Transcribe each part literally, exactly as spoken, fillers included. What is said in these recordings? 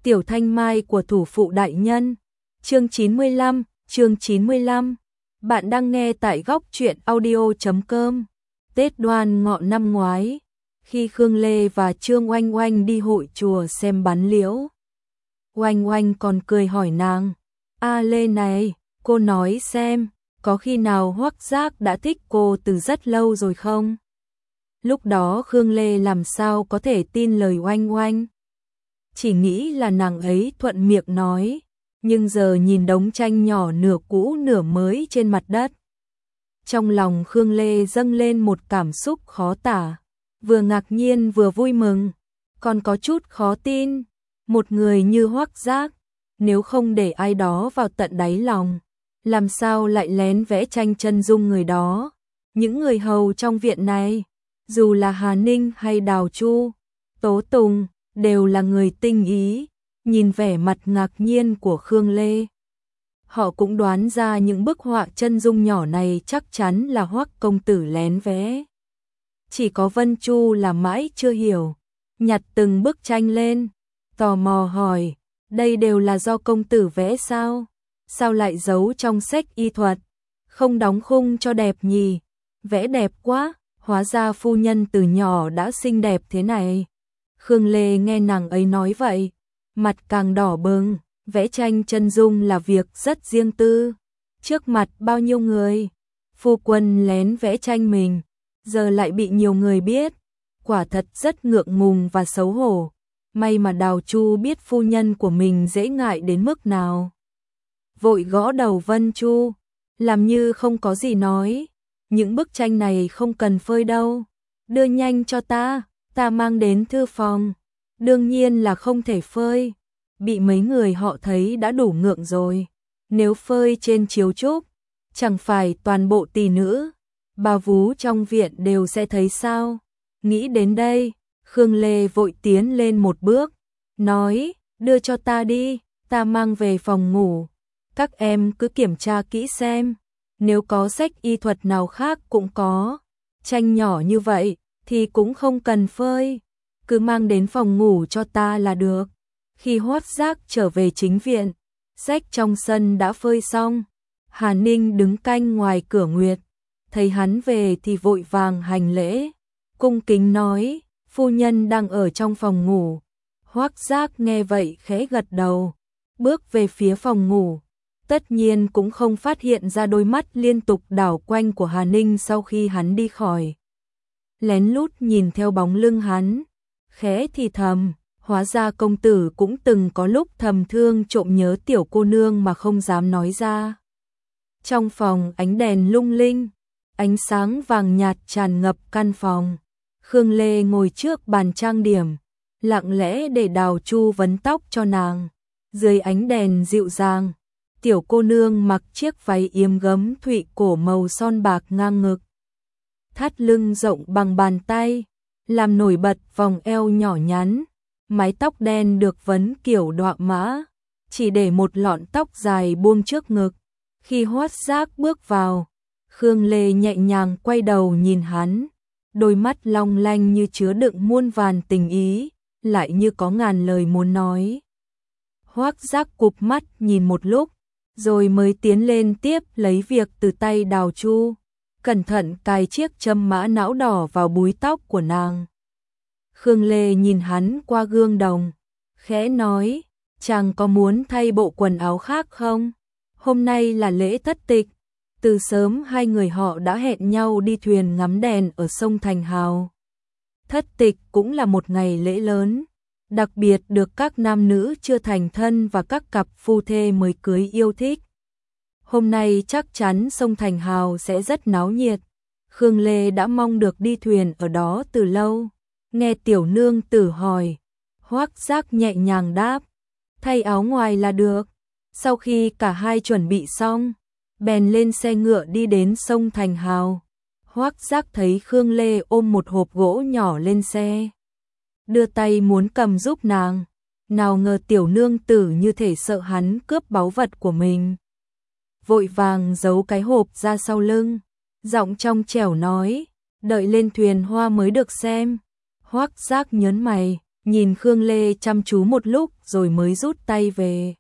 Tiểu Thanh Mai của thủ phụ đại nhân. Chương chín mươi lăm, chương chín mươi lăm. Bạn đang nghe tại góc truyện audio chấm com. Tết Đoan Ngọ năm ngoái, khi Khương Lê và Trương Oanh Oanh đi hội chùa xem bắn liễu, Oanh Oanh còn cười hỏi nàng: "A Lê này, cô nói xem, có khi nào Hoắc Giác đã thích cô từ rất lâu rồi không?" Lúc đó Khương Lê làm sao có thể tin lời Oanh Oanh, chỉ nghĩ là nàng ấy thuận miệng nói, nhưng giờ nhìn đống tranh nhỏ nửa cũ nửa mới trên mặt đất, trong lòng Khương Lê dâng lên một cảm xúc khó tả, vừa ngạc nhiên vừa vui mừng, còn có chút khó tin, một người như Hoắc Giác, nếu không để ai đó vào tận đáy lòng, làm sao lại lén vẽ tranh chân dung người đó. Những người hầu trong viện này, dù là Hà Ninh hay Đào Chu, Tố Tùng, đều là người tinh ý, nhìn vẻ mặt ngạc nhiên của Khương Lê, họ cũng đoán ra những bức họa chân dung nhỏ này chắc chắn là Hoắc công tử lén vẽ. Chỉ có Vân Chu là mãi chưa hiểu, nhặt từng bức tranh lên, tò mò hỏi: "Đây đều là do công tử vẽ sao? Sao lại giấu trong sách y thuật? Không đóng khung cho đẹp nhỉ? Vẽ đẹp quá, hóa ra phu nhân từ nhỏ đã xinh đẹp thế này." Khương Lê nghe nàng ấy nói vậy, mặt càng đỏ bừng, vẽ tranh chân dung là việc rất riêng tư, trước mặt bao nhiêu người, phu quân lén vẽ tranh mình, giờ lại bị nhiều người biết, quả thật rất ngượng ngùng và xấu hổ. May mà Đào Chu biết phu nhân của mình dễ ngại đến mức nào, vội gõ đầu Vân Chu, làm như không có gì nói: "Những bức tranh này không cần phơi đâu, đưa nhanh cho ta, ta mang đến thư phòng." Đương nhiên là không thể phơi, bị mấy người họ thấy đã đủ ngượng rồi, nếu phơi trên chiếu trúc, chẳng phải toàn bộ tỷ nữ, bà vú trong viện đều sẽ thấy sao? Nghĩ đến đây, Khương Lê vội tiến lên một bước, nói: "Đưa cho ta đi, ta mang về phòng ngủ, các em cứ kiểm tra kỹ xem, nếu có sách y thuật nào khác cũng có, tranh nhỏ như vậy thì cũng không cần phơi, cứ mang đến phòng ngủ cho ta là được." Khi Hoắc Giác trở về chính viện, sách trong sân đã phơi xong, Hà Ninh đứng canh ngoài cửa nguyệt, thấy hắn về thì vội vàng hành lễ, cung kính nói: "Phu nhân đang ở trong phòng ngủ." Hoắc Giác nghe vậy khẽ gật đầu, bước về phía phòng ngủ, tất nhiên cũng không phát hiện ra đôi mắt liên tục đảo quanh của Hà Ninh sau khi hắn đi khỏi, lén lút nhìn theo bóng lưng hắn, khẽ thì thầm: "Hóa ra công tử cũng từng có lúc thầm thương trộm nhớ tiểu cô nương mà không dám nói ra." Trong phòng ánh đèn lung linh, ánh sáng vàng nhạt tràn ngập căn phòng. Khương Lê ngồi trước bàn trang điểm, lặng lẽ để Đào Chu vấn tóc cho nàng. Dưới ánh đèn dịu dàng, tiểu cô nương mặc chiếc váy yếm gấm thụy cổ màu son bạc ngang ngực, thắt lưng rộng bằng bàn tay, làm nổi bật vòng eo nhỏ nhắn. Mái tóc đen được vấn kiểu đọa mã, chỉ để một lọn tóc dài buông trước ngực. Khi Hoắc Giác bước vào, Khương Lê nhẹ nhàng quay đầu nhìn hắn, đôi mắt long lanh như chứa đựng muôn vàn tình ý, lại như có ngàn lời muốn nói. Hoắc Giác cụp mắt nhìn một lúc, rồi mới tiến lên tiếp lấy việc từ tay Đào Chu, cẩn thận cài chiếc châm mã não đỏ vào búi tóc của nàng. Khương Lê nhìn hắn qua gương đồng, khẽ nói: "Chàng có muốn thay bộ quần áo khác không? Hôm nay là lễ thất tịch." Từ sớm hai người họ đã hẹn nhau đi thuyền ngắm đèn ở sông Thành Hào. Thất tịch cũng là một ngày lễ lớn, đặc biệt được các nam nữ chưa thành thân và các cặp phu thê mới cưới yêu thích. Hôm nay chắc chắn sông Thành Hào sẽ rất náo nhiệt. Khương Lê đã mong được đi thuyền ở đó từ lâu. Nghe tiểu nương tử hỏi, Hoắc Giác nhẹ nhàng đáp: "Thay áo ngoài là được." Sau khi cả hai chuẩn bị xong, bèn lên xe ngựa đi đến sông Thành Hào. Hoắc Giác thấy Khương Lê ôm một hộp gỗ nhỏ lên xe, đưa tay muốn cầm giúp nàng, nào ngờ tiểu nương tử như thể sợ hắn cướp báu vật của mình, vội vàng giấu cái hộp ra sau lưng, giọng trong trẻo nói: "Đợi lên thuyền hoa mới được xem." Hoắc Giác nhớn mày, nhìn Khương Lê chăm chú một lúc rồi mới rút tay về.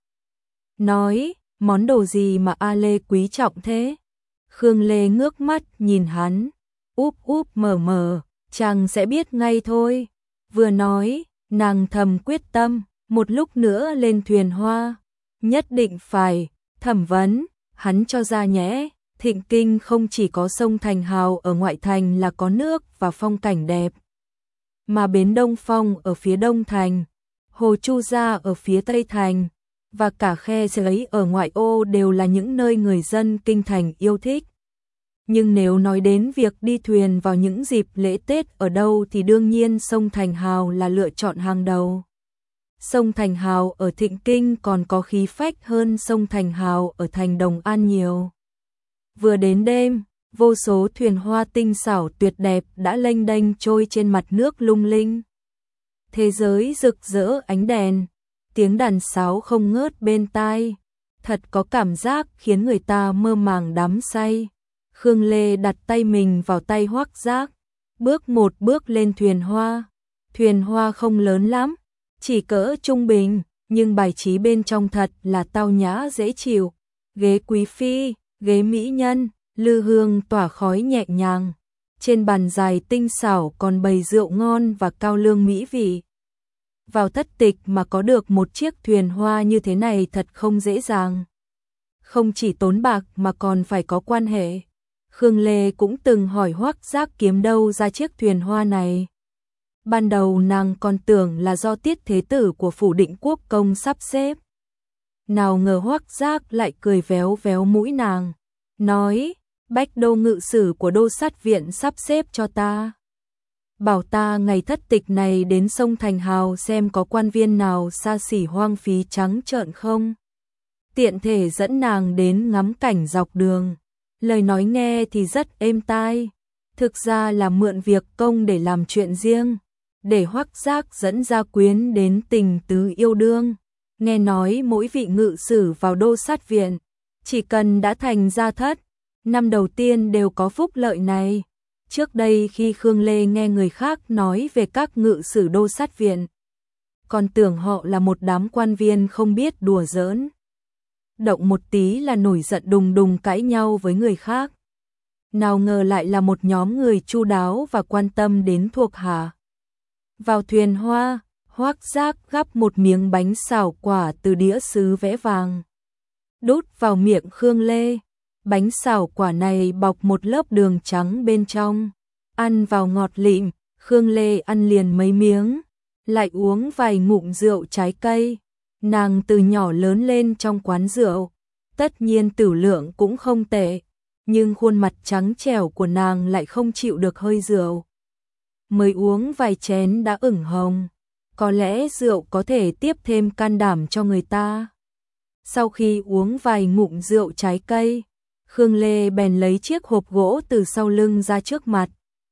Nói, món đồ gì mà A Lê quý trọng thế? Khương Lê ngước mắt nhìn hắn, úp úp mở mở, chàng sẽ biết ngay thôi. Vừa nói, nàng thầm quyết tâm, một lúc nữa lên thuyền hoa, nhất định phải thẩm vấn, hắn cho ra nhẽ, Thịnh Kinh không chỉ có sông Thành Hào ở ngoại thành là có nước và phong cảnh đẹp, mà bến Đông Phong ở phía Đông Thành, Hồ Chu Gia ở phía Tây Thành, và cả khe giấy ở ngoại ô đều là những nơi người dân kinh thành yêu thích. Nhưng nếu nói đến việc đi thuyền vào những dịp lễ Tết ở đâu thì đương nhiên sông Thành Hào là lựa chọn hàng đầu. Sông Thành Hào ở Thịnh Kinh còn có khí phách hơn sông Thành Hào ở thành Đồng An nhiều. Vừa đến đêm, vô số thuyền hoa tinh xảo tuyệt đẹp đã lênh đênh trôi trên mặt nước lung linh. Thế giới rực rỡ ánh đèn, tiếng đàn sáo không ngớt bên tai, thật có cảm giác khiến người ta mơ màng đắm say. Khương Lê đặt tay mình vào tay Hoắc Giác, bước một bước lên thuyền hoa. Thuyền hoa không lớn lắm, chỉ cỡ trung bình, nhưng bài trí bên trong thật là tao nhã dễ chịu. Ghế quý phi, ghế mỹ nhân, lư hương tỏa khói nhẹ nhàng. Trên bàn dài tinh xảo còn bày rượu ngon và cao lương mỹ vị. Vào thất tịch mà có được một chiếc thuyền hoa như thế này thật không dễ dàng. Không chỉ tốn bạc mà còn phải có quan hệ. Khương Lê cũng từng hỏi Hoắc Giác kiếm đâu ra chiếc thuyền hoa này. Ban đầu nàng còn tưởng là do Tiết Thế Tử của phủ Định Quốc công sắp xếp. Nào ngờ Hoắc Giác lại cười véo véo mũi nàng, nói, Bách Đô ngự sử của Đô Sát Viện sắp xếp cho ta. Bảo ta ngày thất tịch này đến sông Thành Hào xem có quan viên nào xa xỉ hoang phí trắng trợn không. Tiện thể dẫn nàng đến ngắm cảnh dọc đường. Lời nói nghe thì rất êm tai, thực ra là mượn việc công để làm chuyện riêng, để Hoắc Giác dẫn gia quyến đến tình tứ yêu đương. Nghe nói mỗi vị ngự sử vào Đô Sát Viện, chỉ cần đã thành gia thất, năm đầu tiên đều có phúc lợi này. Trước đây khi Khương Lê nghe người khác nói về các ngự sử Đô Sát Viện, còn tưởng họ là một đám quan viên không biết đùa giỡn. Động một tí là nổi giận đùng đùng cãi nhau với người khác. Nào ngờ lại là một nhóm người chu đáo và quan tâm đến thuộc hạ. Vào thuyền hoa, Hoắc Giác gắp một miếng bánh xào quả từ đĩa sứ vẽ vàng, đút vào miệng Khương Lê. Bánh xào quả này bọc một lớp đường trắng bên trong, ăn vào ngọt lịm. Khương Lê ăn liền mấy miếng, lại uống vài ngụm rượu trái cây. Nàng từ nhỏ lớn lên trong quán rượu, tất nhiên tửu lượng cũng không tệ, nhưng khuôn mặt trắng trẻo của nàng lại không chịu được hơi rượu. Mới uống vài chén đã ửng hồng, có lẽ rượu có thể tiếp thêm can đảm cho người ta. Sau khi uống vài ngụm rượu trái cây, Khương Lê bèn lấy chiếc hộp gỗ từ sau lưng ra trước mặt.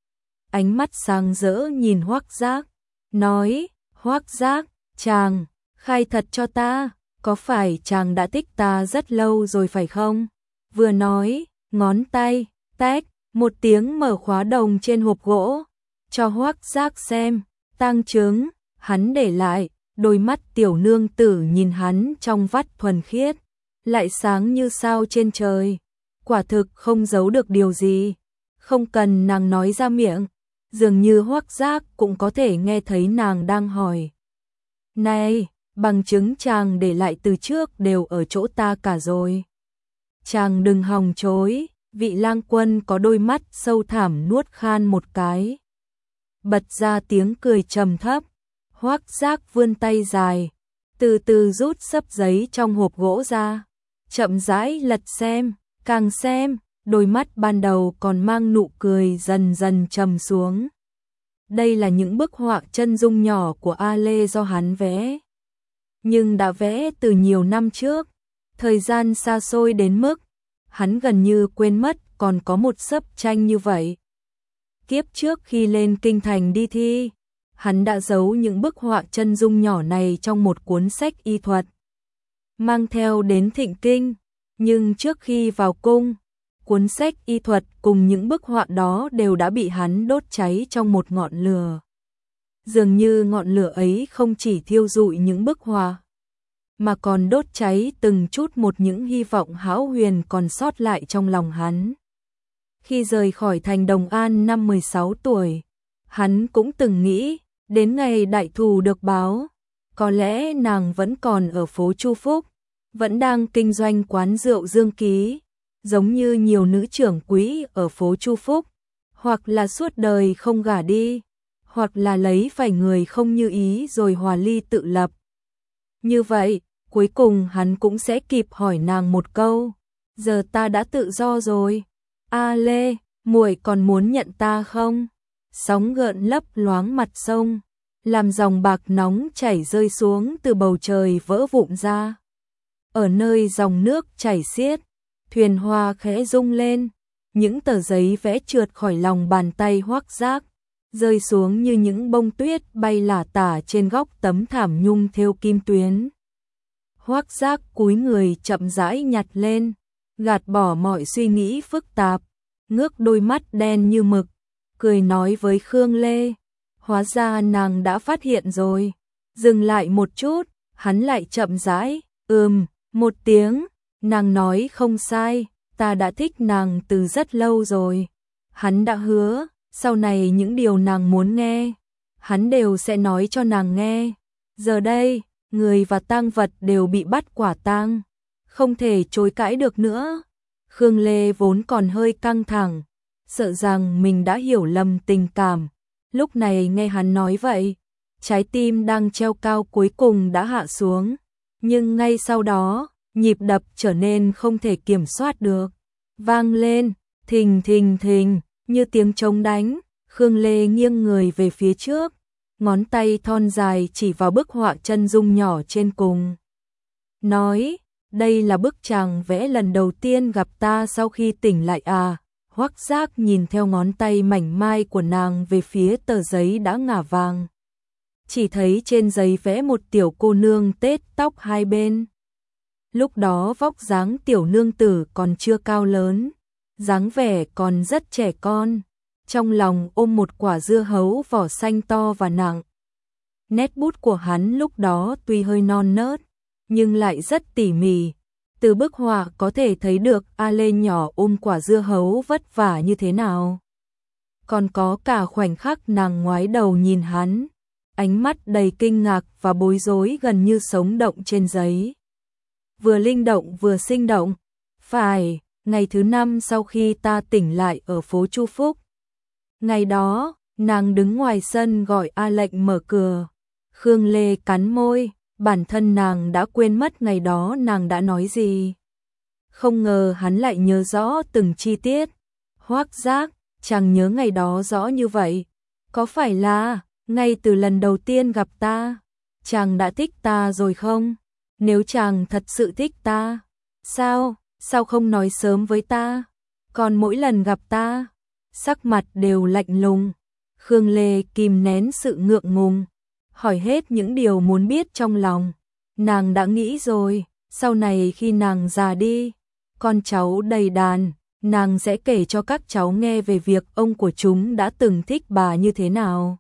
Ánh mắt sáng rỡ nhìn Hoắc Giác, nói, Hoắc Giác, chàng, khai thật cho ta, có phải chàng đã thích ta rất lâu rồi phải không? Vừa nói, ngón tay, tách, một tiếng mở khóa đồng trên hộp gỗ, cho Hoắc Giác xem, tang chứng, hắn để lại, đôi mắt tiểu nương tử nhìn hắn trong vắt thuần khiết, lại sáng như sao trên trời, quả thực không giấu được điều gì, không cần nàng nói ra miệng, dường như Hoắc Giác cũng có thể nghe thấy nàng đang hỏi. Này, bằng chứng chàng để lại từ trước đều ở chỗ ta cả rồi. Chàng đừng hòng chối. Vị lang quân có đôi mắt sâu thẳm nuốt khan một cái, bật ra tiếng cười trầm thấp. Hoắc Giác vươn tay dài, từ từ rút xấp giấy trong hộp gỗ ra, chậm rãi lật xem, càng xem, đôi mắt ban đầu còn mang nụ cười dần dần trầm xuống. Đây là những bức họa chân dung nhỏ của A Lê do hắn vẽ, nhưng đã vẽ từ nhiều năm trước, thời gian xa xôi đến mức hắn gần như quên mất còn có một xấp tranh như vậy. Kiếp trước khi lên kinh thành đi thi, hắn đã giấu những bức họa chân dung nhỏ này trong một cuốn sách y thuật, mang theo đến Thịnh Kinh, nhưng trước khi vào cung, cuốn sách y thuật cùng những bức họa đó đều đã bị hắn đốt cháy trong một ngọn lửa. Dường như ngọn lửa ấy không chỉ thiêu rụi những bức họa, mà còn đốt cháy từng chút một những hy vọng hão huyền còn sót lại trong lòng hắn. Khi rời khỏi thành Đồng An năm mười sáu tuổi, hắn cũng từng nghĩ, đến ngày đại thù được báo, có lẽ nàng vẫn còn ở phố Chu Phúc, vẫn đang kinh doanh quán rượu Dương Ký, giống như nhiều nữ trưởng quỹ ở phố Chu Phúc, hoặc là suốt đời không gả đi, hoặc là lấy phải người không như ý rồi hòa ly tự lập. Như vậy, cuối cùng hắn cũng sẽ kịp hỏi nàng một câu, giờ ta đã tự do rồi, A Lê, muội còn muốn nhận ta không? Sóng gợn lấp loáng mặt sông, làm dòng bạc nóng chảy rơi xuống từ bầu trời vỡ vụn ra. Ở nơi dòng nước chảy xiết, thuyền hoa khẽ rung lên, những tờ giấy vẽ trượt khỏi lòng bàn tay Hoắc Giác, rơi xuống như những bông tuyết bay lả tả trên góc tấm thảm nhung thêu kim tuyến. Hoắc Giác cúi người chậm rãi nhặt lên, gạt bỏ mọi suy nghĩ phức tạp, ngước đôi mắt đen như mực, cười nói với Khương Lê, hóa ra nàng đã phát hiện rồi. Dừng lại một chút, hắn lại chậm rãi, ừm, một tiếng, nàng nói không sai, ta đã thích nàng từ rất lâu rồi. Hắn đã hứa, sau này những điều nàng muốn nghe, hắn đều sẽ nói cho nàng nghe. Giờ đây, người và tang vật đều bị bắt quả tang, không thể chối cãi được nữa. Khương Lê vốn còn hơi căng thẳng, sợ rằng mình đã hiểu lầm tình cảm. Lúc này nghe hắn nói vậy, trái tim đang treo cao cuối cùng đã hạ xuống, nhưng ngay sau đó, nhịp đập trở nên không thể kiểm soát được. Vang lên, thình thình thình, như tiếng trống đánh, Khương Lê nghiêng người về phía trước, ngón tay thon dài chỉ vào bức họa chân dung nhỏ trên cùng. Nói, đây là bức chàng vẽ lần đầu tiên gặp ta sau khi tỉnh lại à? Hoắc Giác nhìn theo ngón tay mảnh mai của nàng về phía tờ giấy đã ngả vàng. Chỉ thấy trên giấy vẽ một tiểu cô nương tết tóc hai bên. Lúc đó vóc dáng tiểu nương tử còn chưa cao lớn, dáng vẻ còn rất trẻ con, trong lòng ôm một quả dưa hấu vỏ xanh to và nặng. Nét bút của hắn lúc đó tuy hơi non nớt, nhưng lại rất tỉ mỉ. Từ bức họa có thể thấy được A Lê nhỏ ôm quả dưa hấu vất vả như thế nào. Còn có cả khoảnh khắc nàng ngoái đầu nhìn hắn, ánh mắt đầy kinh ngạc và bối rối gần như sống động trên giấy. Vừa linh động vừa sinh động. Phải, ngày thứ năm sau khi ta tỉnh lại ở phố Chu Phúc. Ngày đó, nàng đứng ngoài sân gọi A Lệnh mở cửa. Khương Lê cắn môi, bản thân nàng đã quên mất ngày đó nàng đã nói gì. Không ngờ hắn lại nhớ rõ từng chi tiết. Hoắc Giác, chàng nhớ ngày đó rõ như vậy. Có phải là, ngay từ lần đầu tiên gặp ta, chàng đã thích ta rồi không? Nếu chàng thật sự thích ta, sao, sao không nói sớm với ta? Còn mỗi lần gặp ta, sắc mặt đều lạnh lùng. Khương Lê kìm nén sự ngượng ngùng, hỏi hết những điều muốn biết trong lòng. Nàng đã nghĩ rồi, sau này khi nàng già đi, con cháu đầy đàn, nàng sẽ kể cho các cháu nghe về việc ông của chúng đã từng thích bà như thế nào.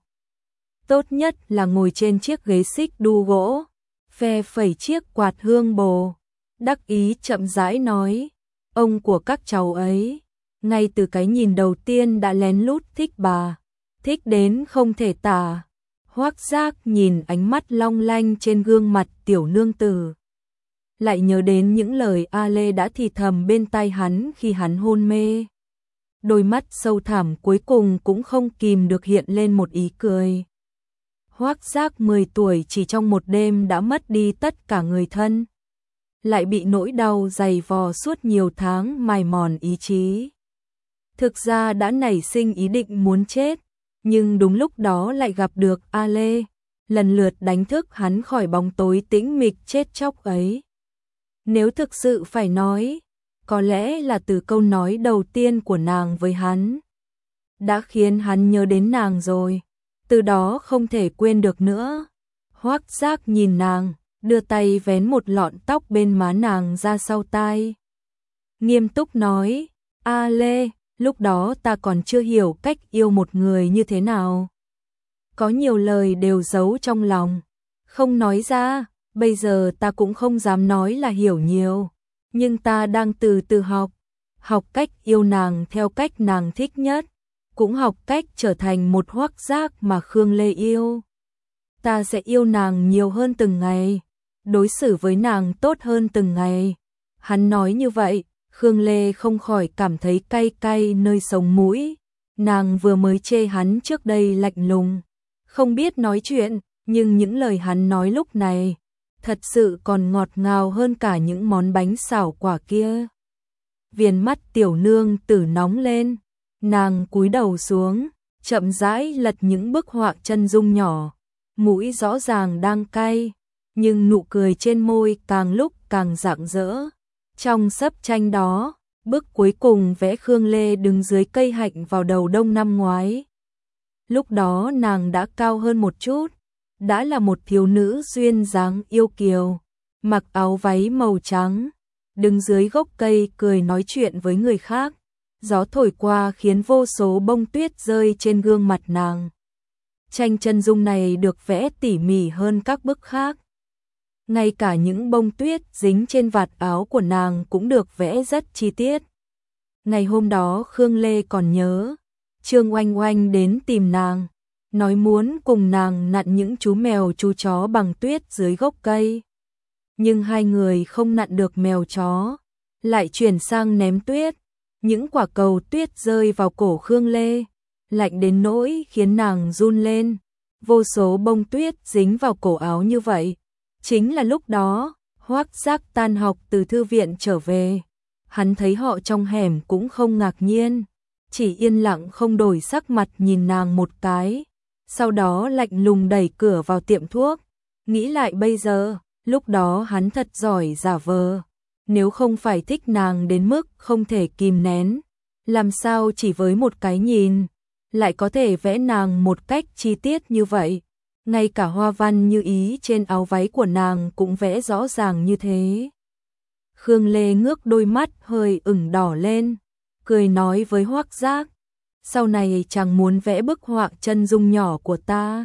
Tốt nhất là ngồi trên chiếc ghế xích đu gỗ, phe phẩy chiếc quạt hương bồ, đắc ý chậm rãi nói, ông của các cháu ấy, ngay từ cái nhìn đầu tiên đã lén lút thích bà, thích đến không thể tả. Hoắc Giác nhìn ánh mắt long lanh trên gương mặt tiểu nương tử, lại nhớ đến những lời A Lê đã thì thầm bên tai hắn khi hắn hôn mê. Đôi mắt sâu thẳm cuối cùng cũng không kìm được hiện lên một ý cười. Hoắc Giác mười tuổi chỉ trong một đêm đã mất đi tất cả người thân, lại bị nỗi đau dày vò suốt nhiều tháng mài mòn ý chí. Thực ra đã nảy sinh ý định muốn chết, nhưng đúng lúc đó lại gặp được A Lê, lần lượt đánh thức hắn khỏi bóng tối tĩnh mịch chết chóc ấy. Nếu thực sự phải nói, có lẽ là từ câu nói đầu tiên của nàng với hắn, đã khiến hắn nhớ đến nàng rồi, từ đó không thể quên được nữa. Hoắc Giác nhìn nàng, đưa tay vén một lọn tóc bên má nàng ra sau tai. Nghiêm túc nói, A Lê, lúc đó ta còn chưa hiểu cách yêu một người như thế nào. có nhiều lời đều giấu trong lòng, không nói ra, bây giờ ta cũng không dám nói là hiểu nhiều, nhưng ta đang từ từ học, học cách yêu nàng theo cách nàng thích nhất, cũng học cách trở thành một Hoắc Giác mà Khương Lê yêu. Ta sẽ yêu nàng nhiều hơn từng ngày, đối xử với nàng tốt hơn từng ngày. Hắn nói như vậy, Khương Lê không khỏi cảm thấy cay cay nơi sống mũi. Nàng vừa mới chê hắn trước đây lạnh lùng, không biết nói chuyện, nhưng những lời hắn nói lúc này thật sự còn ngọt ngào hơn cả những món bánh xào quả kia. Viền mắt tiểu nương tử nóng lên, nàng cúi đầu xuống, chậm rãi lật những bức họa chân dung nhỏ, mũi rõ ràng đang cay, nhưng nụ cười trên môi càng lúc càng rạng rỡ. Trong sấp tranh đó, bức cuối cùng vẽ Khương Lê đứng dưới cây hạnh vào đầu đông năm ngoái. Lúc đó nàng đã cao hơn một chút, đã là một thiếu nữ duyên dáng yêu kiều, mặc áo váy màu trắng, đứng dưới gốc cây cười nói chuyện với người khác. Gió thổi qua khiến vô số bông tuyết rơi trên gương mặt nàng. Tranh chân dung này được vẽ tỉ mỉ hơn các bức khác. Ngay cả những bông tuyết dính trên vạt áo của nàng cũng được vẽ rất chi tiết. Ngày hôm đó Khương Lê còn nhớ, Trương Oanh Oanh đến tìm nàng, nói muốn cùng nàng nặn những chú mèo chú chó bằng tuyết dưới gốc cây. Nhưng hai người không nặn được mèo chó, lại chuyển sang ném tuyết. Những quả cầu tuyết rơi vào cổ Khương Lê, lạnh đến nỗi khiến nàng run lên. Vô số bông tuyết dính vào cổ áo như vậy. Chính là lúc đó, Hoắc Giác tan học từ thư viện trở về. Hắn thấy họ trong hẻm cũng không ngạc nhiên, chỉ yên lặng không đổi sắc mặt nhìn nàng một cái. Sau đó lạnh lùng đẩy cửa vào tiệm thuốc. Nghĩ lại bây giờ, lúc đó hắn thật giỏi giả vờ. Nếu không phải thích nàng đến mức không thể kìm nén, làm sao chỉ với một cái nhìn, lại có thể vẽ nàng một cách chi tiết như vậy. Ngay cả hoa văn như ý trên áo váy của nàng cũng vẽ rõ ràng như thế. Khương Lê ngước đôi mắt hơi ửng đỏ lên, cười nói với Hoắc Giác, sau này chàng muốn vẽ bức họa chân dung nhỏ của ta,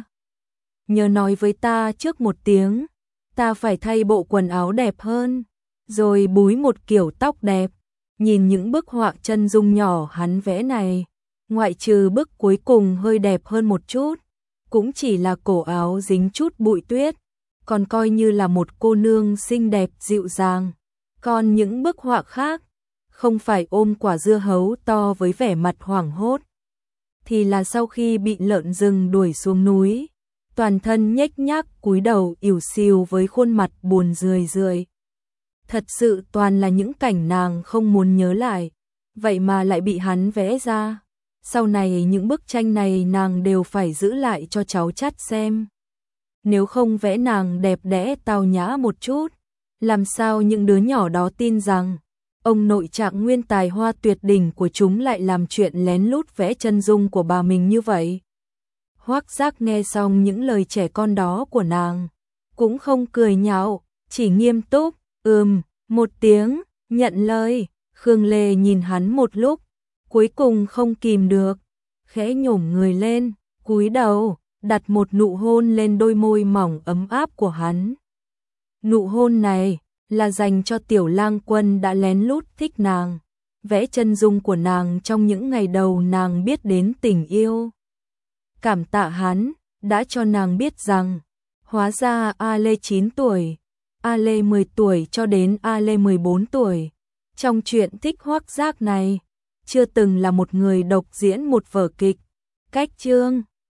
nhớ nói với ta trước một tiếng, ta phải thay bộ quần áo đẹp hơn, rồi búi một kiểu tóc đẹp. Nhìn những bức họa chân dung nhỏ hắn vẽ này, ngoại trừ bức cuối cùng hơi đẹp hơn một chút, cũng chỉ là cổ áo dính chút bụi tuyết, còn coi như là một cô nương xinh đẹp dịu dàng. Còn những bức họa khác, không phải ôm quả dưa hấu to với vẻ mặt hoảng hốt, thì là sau khi bị lợn rừng đuổi xuống núi, toàn thân nhếch nhác cúi đầu ỉu xìu với khuôn mặt buồn rười rượi. Thật sự toàn là những cảnh nàng không muốn nhớ lại, vậy mà lại bị hắn vẽ ra. Sau này những bức tranh này nàng đều phải giữ lại cho cháu chắt xem. Nếu không vẽ nàng đẹp đẽ tao nhã một chút, làm sao những đứa nhỏ đó tin rằng ông nội Trạng Nguyên tài hoa tuyệt đỉnh của chúng lại làm chuyện lén lút vẽ chân dung của bà mình như vậy. Hoắc Giác nghe xong những lời trẻ con đó của nàng, cũng không cười nhạo, chỉ nghiêm túc, ừm, một tiếng, nhận lời. Khương Lê nhìn hắn một lúc, cuối cùng không kìm được, khẽ nhổm người lên, cúi đầu, đặt một nụ hôn lên đôi môi mỏng ấm áp của hắn. Nụ hôn này là dành cho Tiểu Lang Quân đã lén lút thích nàng, vẽ chân dung của nàng trong những ngày đầu nàng biết đến tình yêu. Cảm tạ hắn, đã cho nàng biết rằng, hóa ra A Lê chín tuổi, A Lê mười tuổi cho đến A Lê mười bốn tuổi, trong chuyện thích Hoắc Giác này, chưa từng là một người độc diễn một vở kịch. Cách chương